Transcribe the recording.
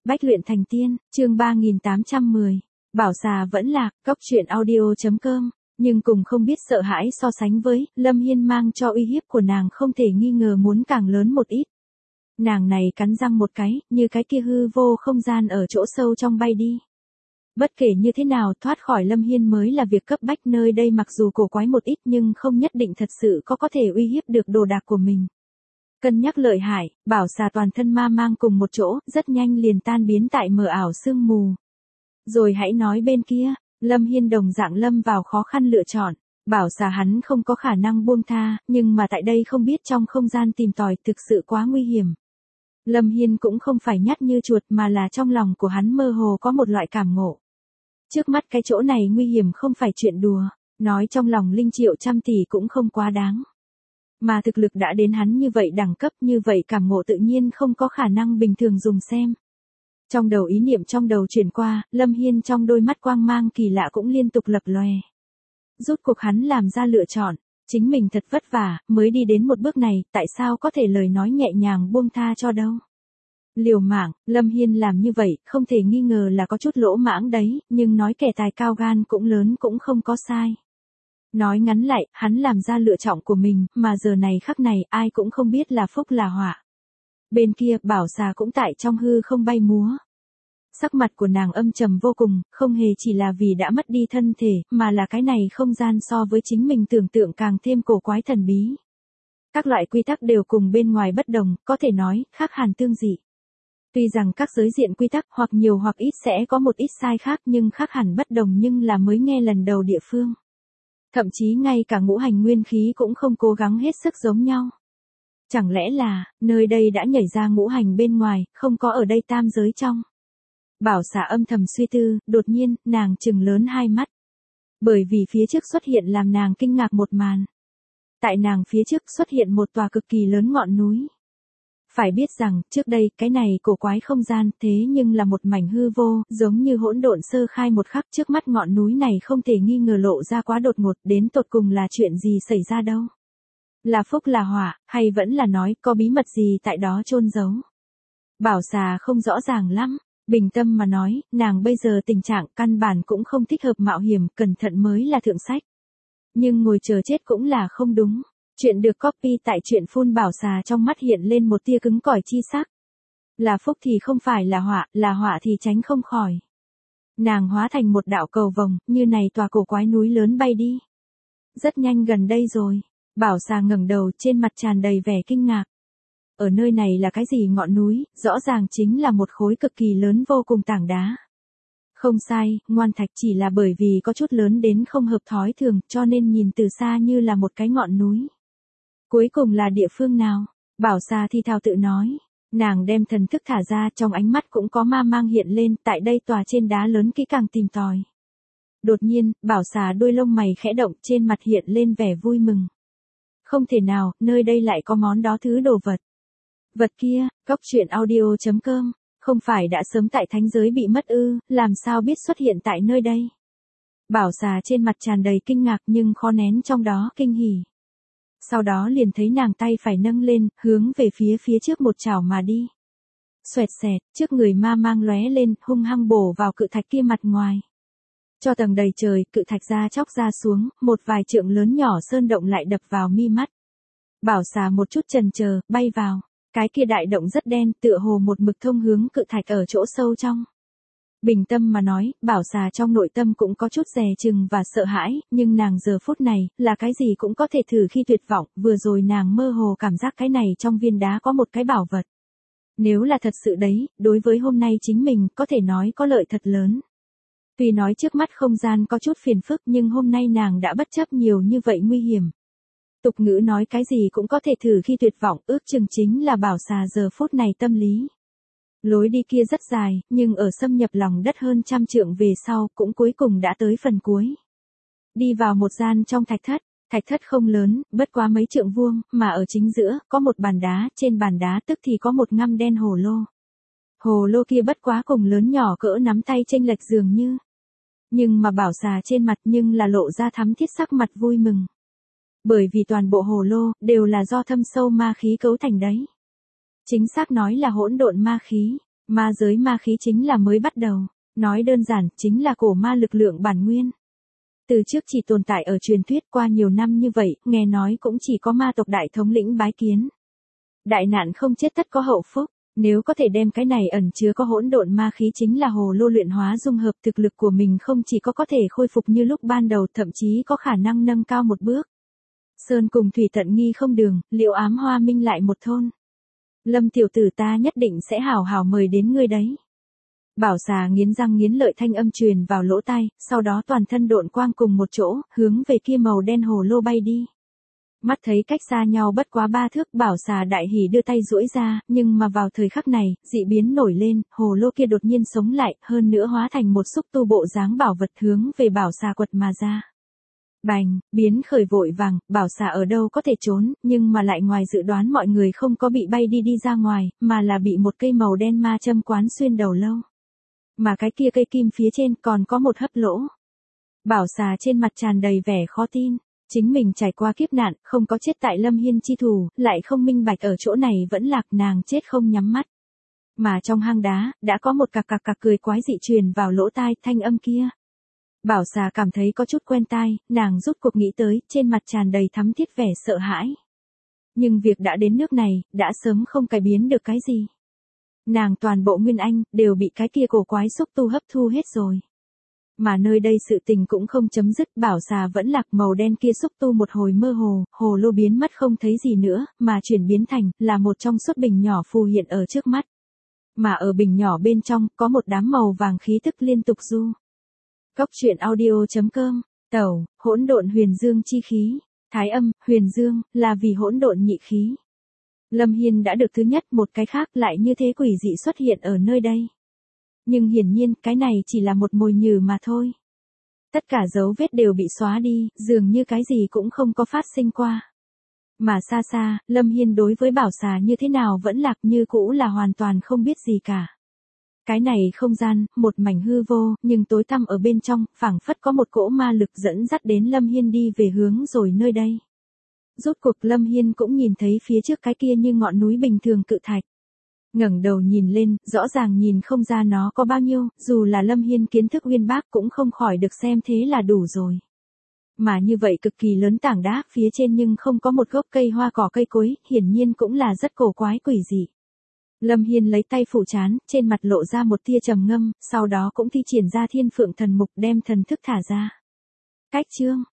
Bách luyện thành tiên, chương 3810. Bảo xà vẫn lạc, cóc truyện audio.com. Nhưng cùng không biết sợ hãi so sánh với, Lâm Hiên mang cho uy hiếp của nàng không thể nghi ngờ muốn càng lớn một ít. Nàng này cắn răng một cái, như cái kia hư vô không gian ở chỗ sâu trong bay đi. Bất kể như thế nào, thoát khỏi Lâm Hiên mới là việc cấp bách, nơi đây mặc dù cổ quái một ít nhưng không nhất định thật sự có thể uy hiếp được đồ đạc của mình. Cân nhắc lợi hại, bảo xà toàn thân ma mang cùng một chỗ, rất nhanh liền tan biến tại mờ ảo sương mù. Rồi hãy nói bên kia, Lâm Hiên đồng dạng lâm vào khó khăn lựa chọn. Bảo xà hắn không có khả năng buông tha, nhưng mà tại đây không biết trong không gian tìm tòi thực sự quá nguy hiểm. Lâm Hiên cũng không phải nhát như chuột mà là trong lòng của hắn mơ hồ có một loại cảm ngộ. Trước mắt cái chỗ này nguy hiểm không phải chuyện đùa, nói trong lòng linh triệu trăm tỷ cũng không quá đáng. Mà thực lực đã đến hắn như vậy đẳng cấp, như vậy cảm ngộ tự nhiên không có khả năng bình thường dùng xem. Trong đầu ý niệm trong đầu chuyển qua, Lâm Hiên trong đôi mắt quang mang kỳ lạ cũng liên tục lập lòe. Rốt cuộc hắn làm ra lựa chọn, chính mình thật vất vả, mới đi đến một bước này, tại sao có thể lời nói nhẹ nhàng buông tha cho đâu. Liều mạng, Lâm Hiên làm như vậy, không thể nghi ngờ là có chút lỗ mãng đấy, nhưng nói kẻ tài cao gan cũng lớn cũng không có sai. Nói ngắn lại, hắn làm ra lựa chọn của mình, mà giờ này khắc này ai cũng không biết là phúc là họa. Bên kia, bảo xà cũng tại trong hư không bay múa. Sắc mặt của nàng âm trầm vô cùng, không hề chỉ là vì đã mất đi thân thể, mà là cái này không gian so với chính mình tưởng tượng càng thêm cổ quái thần bí. Các loại quy tắc đều cùng bên ngoài bất đồng, có thể nói, khác hẳn tương dị. Tuy rằng các giới diện quy tắc hoặc nhiều hoặc ít sẽ có một ít sai khác nhưng khác hẳn bất đồng, nhưng là mới nghe lần đầu địa phương. Thậm chí ngay cả ngũ hành nguyên khí cũng không cố gắng hết sức giống nhau. Chẳng lẽ là, nơi đây đã nhảy ra ngũ hành bên ngoài, không có ở đây tam giới trong. Bảo xà âm thầm suy tư, đột nhiên, nàng trừng lớn hai mắt. Bởi vì phía trước xuất hiện làm nàng kinh ngạc một màn. Tại nàng phía trước xuất hiện một tòa cực kỳ lớn ngọn núi. Phải biết rằng, trước đây, cái này cổ quái không gian, thế nhưng là một mảnh hư vô, giống như hỗn độn sơ khai một khắc. Trước mắt ngọn núi này không thể nghi ngờ lộ ra quá đột ngột, đến tột cùng là chuyện gì xảy ra đâu. Là phúc là họa, hay vẫn là nói, có bí mật gì tại đó chôn giấu. Bảo xà không rõ ràng lắm, bình tâm mà nói, nàng bây giờ tình trạng căn bản cũng không thích hợp mạo hiểm, cẩn thận mới là thượng sách. Nhưng ngồi chờ chết cũng là không đúng. Chuyện được copy tại truyện phun. Bảo xà trong mắt hiện lên một tia cứng cỏi chi sắc. Là phúc thì không phải là họa thì tránh không khỏi. Nàng hóa thành một đạo cầu vồng, như này tòa cổ quái núi lớn bay đi. Rất nhanh gần đây rồi. Bảo xà ngẩng đầu, trên mặt tràn đầy vẻ kinh ngạc. Ở nơi này là cái gì ngọn núi, rõ ràng chính là một khối cực kỳ lớn vô cùng tảng đá. Không sai, ngoan thạch, chỉ là bởi vì có chút lớn đến không hợp thói thường, cho nên nhìn từ xa như là một cái ngọn núi. Cuối cùng là địa phương nào? Bảo xà thi thào tự nói. Nàng đem thần thức thả ra, trong ánh mắt cũng có ma mang hiện lên, tại đây tòa trên đá lớn kỹ càng tìm tòi. Đột nhiên, bảo xà đôi lông mày khẽ động, trên mặt hiện lên vẻ vui mừng. Không thể nào, nơi đây lại có món đó thứ đồ vật. Vật kia, cóc truyện audio.com, không phải đã sớm tại thánh giới bị mất ư, làm sao biết xuất hiện tại nơi đây? Bảo xà trên mặt tràn đầy kinh ngạc nhưng khó nén trong đó kinh hỉ. Sau đó liền thấy nàng tay phải nâng lên, hướng về phía trước một chảo mà đi. Xoẹt xẹt, trước người ma mang lóe lên, hung hăng bổ vào cự thạch kia mặt ngoài. Cho tầng đầy trời, cự thạch ra chóc ra xuống, một vài trượng lớn nhỏ sơn động lại đập vào mi mắt. Bảo xà một chút chần chờ, bay vào. Cái kia đại động rất đen, tựa hồ một mực thông hướng cự thạch ở chỗ sâu trong. Bình tâm mà nói, bảo xà trong nội tâm cũng có chút dè chừng và sợ hãi, nhưng nàng giờ phút này, là cái gì cũng có thể thử khi tuyệt vọng, vừa rồi nàng mơ hồ cảm giác cái này trong viên đá có một cái bảo vật. Nếu là thật sự đấy, đối với hôm nay chính mình, có thể nói có lợi thật lớn. Tuy nói trước mắt không gian có chút phiền phức nhưng hôm nay nàng đã bất chấp nhiều như vậy nguy hiểm. Tục ngữ nói cái gì cũng có thể thử khi tuyệt vọng, ước chừng chính là bảo xà giờ phút này tâm lý. Lối đi kia rất dài, nhưng ở xâm nhập lòng đất hơn 100 trượng về sau, cũng cuối cùng đã tới phần cuối. Đi vào một gian trong thạch thất không lớn, bất quá mấy trượng vuông, mà ở chính giữa, có một bàn đá, trên bàn đá tức thì có một ngăm đen hồ lô. Hồ lô kia bất quá cùng lớn nhỏ cỡ nắm tay chênh lệch dường như. Nhưng mà bảo xà trên mặt nhưng là lộ ra thắm thiết sắc mặt vui mừng. Bởi vì toàn bộ hồ lô, đều là do thâm sâu ma khí cấu thành đấy. Chính xác nói là hỗn độn ma khí. Ma giới ma khí chính là mới bắt đầu, nói đơn giản chính là cổ ma lực lượng bản nguyên. Từ trước chỉ tồn tại ở truyền thuyết, qua nhiều năm như vậy, nghe nói cũng chỉ có ma tộc đại thống lĩnh bái kiến. Đại nạn không chết tất có hậu phúc, nếu có thể đem cái này ẩn chứa có hỗn độn ma khí chính là hồ lô luyện hóa dung hợp, thực lực của mình không chỉ có thể khôi phục như lúc ban đầu, thậm chí có khả năng nâng cao một bước. Sơn cùng thủy tận nghi không đường, liệu ám hoa minh lại một thôn. Lâm tiểu tử ta nhất định sẽ hảo hảo mời đến ngươi đấy. Bảo xà nghiến răng nghiến lợi thanh âm truyền vào lỗ tai, sau đó toàn thân độn quang cùng một chỗ, hướng về kia màu đen hồ lô bay đi. Mắt thấy cách xa nhau bất quá 3 thước, bảo xà đại hỉ đưa tay duỗi ra, nhưng mà vào thời khắc này, dị biến nổi lên, hồ lô kia đột nhiên sống lại, hơn nữa hóa thành một xúc tu bộ dáng bảo vật hướng về bảo xà quật mà ra. Bành, biến khởi vội vàng, bảo xà ở đâu có thể trốn, nhưng mà lại ngoài dự đoán mọi người không có bị bay đi ra ngoài, mà là bị một cây màu đen ma châm quán xuyên đầu lâu. Mà cái kia cây kim phía trên còn có một hấp lỗ. Bảo xà trên mặt tràn đầy vẻ khó tin. Chính mình trải qua kiếp nạn, không có chết tại Lâm Hiên chi thủ, lại không minh bạch ở chỗ này vẫn lạc, nàng chết không nhắm mắt. Mà trong hang đá, đã có một cặc cười quái dị truyền vào lỗ tai, thanh âm kia. Bảo xà cảm thấy có chút quen tai, nàng rút cuộc nghĩ tới, trên mặt tràn đầy thắm thiết vẻ sợ hãi. Nhưng việc đã đến nước này, đã sớm không cải biến được cái gì. Nàng toàn bộ nguyên anh, đều bị cái kia cổ quái xúc tu hấp thu hết rồi. Mà nơi đây sự tình cũng không chấm dứt, bảo xà vẫn lạc, màu đen kia xúc tu một hồi mơ hồ, hồ lô biến mất không thấy gì nữa, mà chuyển biến thành, là một trong suốt bình nhỏ phù hiện ở trước mắt. Mà ở bình nhỏ bên trong, có một đám màu vàng khí tức liên tục du. Cốc truyện audio.com, tẩu, hỗn độn huyền dương chi khí, thái âm, huyền dương, là vì hỗn độn nhị khí. Lâm Hiên đã được thứ nhất, một cái khác lại như thế quỷ dị xuất hiện ở nơi đây. Nhưng hiển nhiên, cái này chỉ là một mồi nhử mà thôi. Tất cả dấu vết đều bị xóa đi, dường như cái gì cũng không có phát sinh qua. Mà xa xa, Lâm Hiên đối với bảo xà như thế nào vẫn lạc như cũ là hoàn toàn không biết gì cả. Cái này không gian, một mảnh hư vô, nhưng tối tăm ở bên trong, phảng phất có một cỗ ma lực dẫn dắt đến Lâm Hiên đi về hướng rồi nơi đây. Rốt cuộc Lâm Hiên cũng nhìn thấy phía trước cái kia như ngọn núi bình thường cự thạch. Ngẩng đầu nhìn lên, rõ ràng nhìn không ra nó có bao nhiêu, dù là Lâm Hiên kiến thức uyên bác cũng không khỏi được xem thế là đủ rồi. Mà như vậy cực kỳ lớn tảng đá, phía trên nhưng không có một gốc cây hoa cỏ cây cối, hiển nhiên cũng là rất cổ quái quỷ dị. Lâm Hiên lấy tay phủ trán, trên mặt lộ ra một tia trầm ngâm, sau đó cũng thi triển ra Thiên Phượng Thần Mục đem thần thức thả ra. Cách chương